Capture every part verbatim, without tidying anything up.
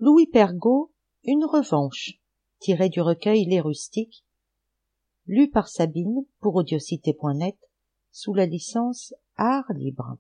Louis Pergaud, Une revanche, tiré du recueil Les Rustiques, lu par Sabine pour audiocité point net, sous la licence Art Libre.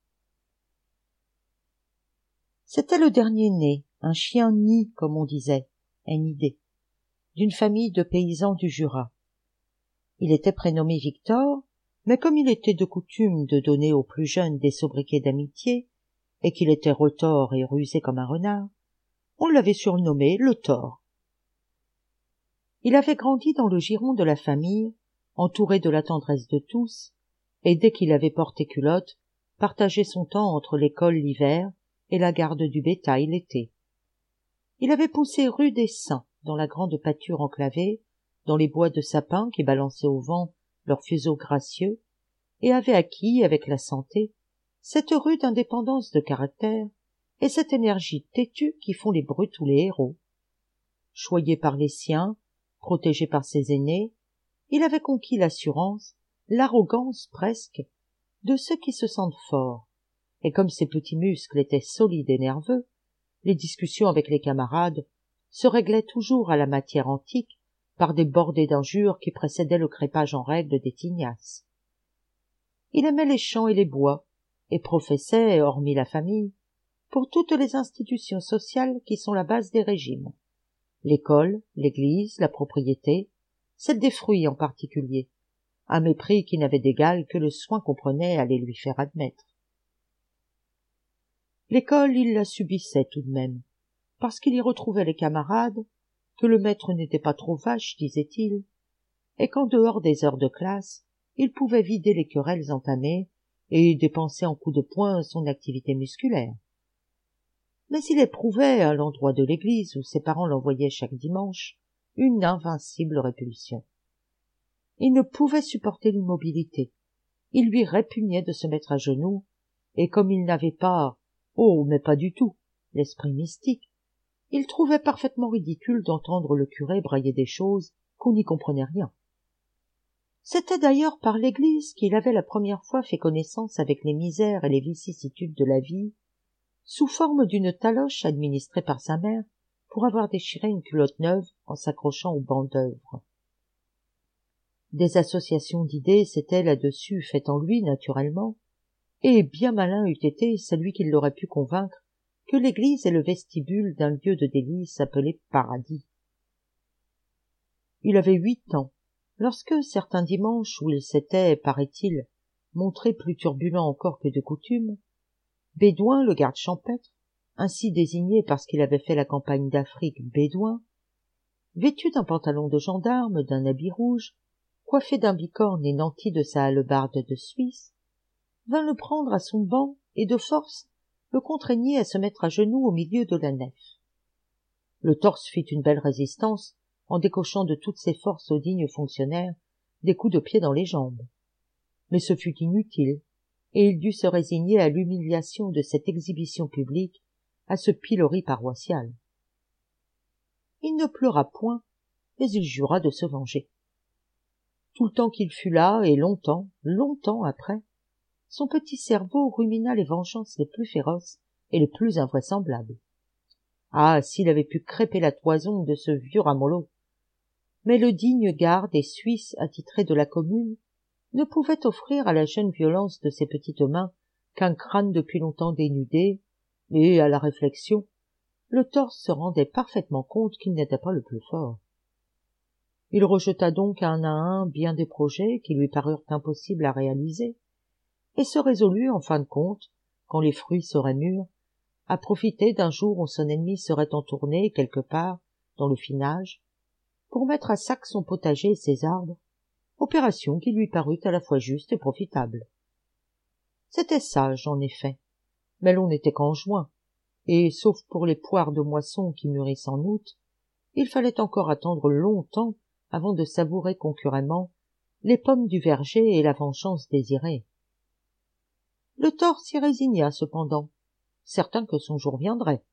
C'était le dernier né, un chien nid, comme on disait, N I D, d'une famille de paysans du Jura. Il était prénommé Victor, mais comme il était de coutume de donner aux plus jeunes des sobriquets d'amitié, et qu'il était retors et rusé comme un renard, on l'avait surnommé le Tort. Il avait grandi dans le giron de la famille, entouré de la tendresse de tous, et dès qu'il avait porté culotte, partageait son temps entre l'école l'hiver et la garde du bétail l'été. Il avait poussé rude et sain dans la grande pâture enclavée, dans les bois de sapins qui balançaient au vent leurs fuseaux gracieux, et avait acquis, avec la santé, cette rude indépendance de caractère et cette énergie têtue qui font les brutes ou les héros. Choyé par les siens, protégé par ses aînés, il avait conquis l'assurance, l'arrogance presque, de ceux qui se sentent forts, et comme ses petits muscles étaient solides et nerveux, les discussions avec les camarades se réglaient toujours à la matière antique par des bordées d'injures qui précédaient le crépage en règle des tignasses. Il aimait les champs et les bois, et professait, hormis la famille, pour toutes les institutions sociales qui sont la base des régimes. L'école, l'église, la propriété, celle des fruits en particulier, un mépris qui n'avait d'égal que le soin qu'on prenait à les lui faire admettre. L'école, il la subissait tout de même, parce qu'il y retrouvait les camarades, que le maître n'était pas trop vache, disait-il, et qu'en dehors des heures de classe, il pouvait vider les querelles entamées et dépenser en coups de poing son activité musculaire. Mais il éprouvait, à l'endroit de l'église où ses parents l'envoyaient chaque dimanche, une invincible répulsion. Il ne pouvait supporter l'immobilité. Il lui répugnait de se mettre à genoux, et comme il n'avait pas, oh, mais pas du tout, l'esprit mystique, il trouvait parfaitement ridicule d'entendre le curé brailler des choses qu'on n'y comprenait rien. C'était d'ailleurs par l'église qu'il avait la première fois fait connaissance avec les misères et les vicissitudes de la vie, sous forme d'une taloche administrée par sa mère pour avoir déchiré une culotte neuve en s'accrochant au banc d'œuvre. Des associations d'idées s'étaient là-dessus faites en lui naturellement, et bien malin eût été celui qui l'aurait pu convaincre que l'église est le vestibule d'un lieu de délices appelé paradis. Il avait huit ans, lorsque, certains dimanches où il s'était, paraît-il, montré plus turbulent encore que de coutume, Bédouin, le garde champêtre, ainsi désigné parce qu'il avait fait la campagne d'Afrique Bédouin, vêtu d'un pantalon de gendarme, d'un habit rouge, coiffé d'un bicorne et nanti de sa hallebarde de Suisse, vint le prendre à son banc et de force le contraignit à se mettre à genoux au milieu de la nef. Le torse fit une belle résistance en décochant de toutes ses forces au digne fonctionnaire des coups de pied dans les jambes. Mais ce fut inutile, et il dut se résigner à l'humiliation de cette exhibition publique, à ce pilori paroissial. Il ne pleura point, mais il jura de se venger. Tout le temps qu'il fut là, et longtemps, longtemps après, son petit cerveau rumina les vengeances les plus féroces et les plus invraisemblables. Ah, s'il avait pu crêper la toison de ce vieux ramollo! Mais le digne garde et suisse attitré de la commune ne pouvait offrir à la jeune violence de ses petites mains qu'un crâne depuis longtemps dénudé, et, à la réflexion, le torse se rendait parfaitement compte qu'il n'était pas le plus fort. Il rejeta donc un à un bien des projets qui lui parurent impossibles à réaliser, et se résolut, en fin de compte, quand les fruits seraient mûrs, à profiter d'un jour où son ennemi serait en tournée quelque part dans le finage, pour mettre à sac son potager et ses arbres, opération qui lui parut à la fois juste et profitable. C'était sage, en effet, mais l'on n'était qu'en juin, et, sauf pour les poires de moisson qui mûrissent en août, il fallait encore attendre longtemps avant de savourer concurremment les pommes du verger et la vengeance désirée. Le tort s'y résigna cependant, certain que son jour viendrait.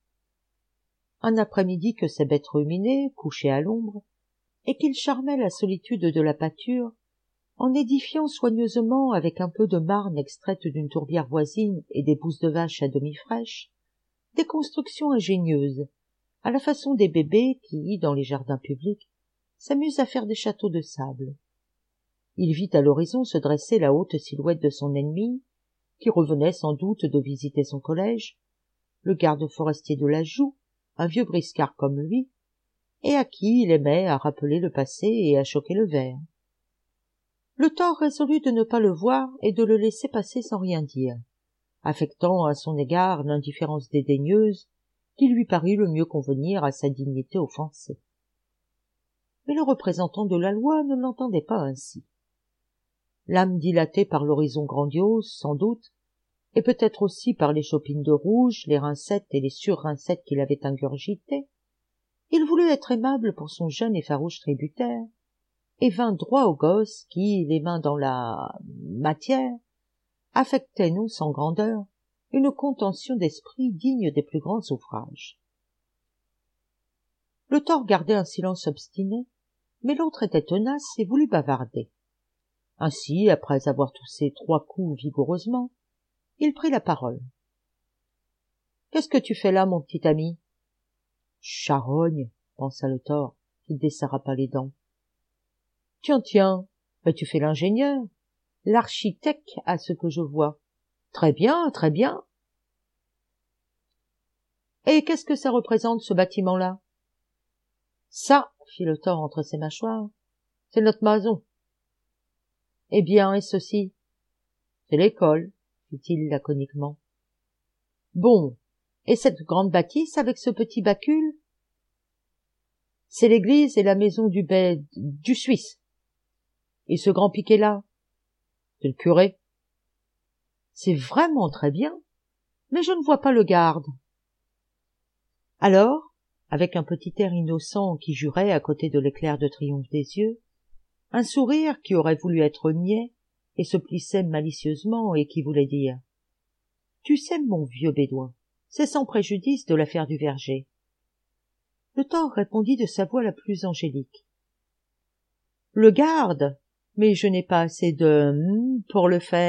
Un après-midi que ses bêtes ruminaient, couchées à l'ombre, et qu'il charmait la solitude de la pâture, en édifiant soigneusement avec un peu de marne extraite d'une tourbière voisine et des bousses de vache à demi fraîches, des constructions ingénieuses, à la façon des bébés qui, dans les jardins publics, s'amusent à faire des châteaux de sable. Il vit à l'horizon se dresser la haute silhouette de son ennemi, qui revenait sans doute de visiter son collège, le garde forestier de la Joux, un vieux briscard comme lui, et à qui il aimait à rappeler le passé et à choquer le verre. Le Thor résolut de ne pas le voir et de le laisser passer sans rien dire, affectant à son égard l'indifférence dédaigneuse qui lui parut le mieux convenir à sa dignité offensée. Mais le représentant de la loi ne l'entendait pas ainsi. L'âme dilatée par l'horizon grandiose, sans doute, et peut-être aussi par les chopines de rouge, les rincettes et les sur-rincettes qu'il avait ingurgitées, il voulut être aimable pour son jeune et farouche tributaire, et vint droit au gosse qui, les mains dans la matière, affectait non sans grandeur une contention d'esprit digne des plus grands ouvrages. Le Thor gardait un silence obstiné, mais l'autre était tenace et voulut bavarder. Ainsi, après avoir toussé trois coups vigoureusement, il prit la parole. « Qu'est-ce que tu fais là, mon petit ami ?»« Charogne, » pensa le Thor, qui ne desserra pas les dents. « Tiens, tiens, mais tu fais l'ingénieur, l'architecte à ce que je vois. Très bien, très bien. Et qu'est-ce que ça représente, ce bâtiment-là ?»« Ça, » fit le Thor entre ses mâchoires, « c'est notre maison. »« Eh bien, et ceci ?»« C'est l'école, » fit-il laconiquement. « Bon, et cette grande bâtisse avec ce petit bacule ?»« C'est l'église et la maison du bey du Suisse. »« Et ce grand piquet-là ?»« C'est le curé. »« C'est vraiment très bien, mais je ne vois pas le garde. » Alors, avec un petit air innocent qui jurait à côté de l'éclair de triomphe des yeux, un sourire qui aurait voulu être niais et se plissait malicieusement et qui voulait dire « Tu sais, mon vieux bédouin, c'est sans préjudice de l'affaire du verger. » Le Thor répondit de sa voix la plus angélique. « Le garde, mais je n'ai pas assez de hum pour le faire. »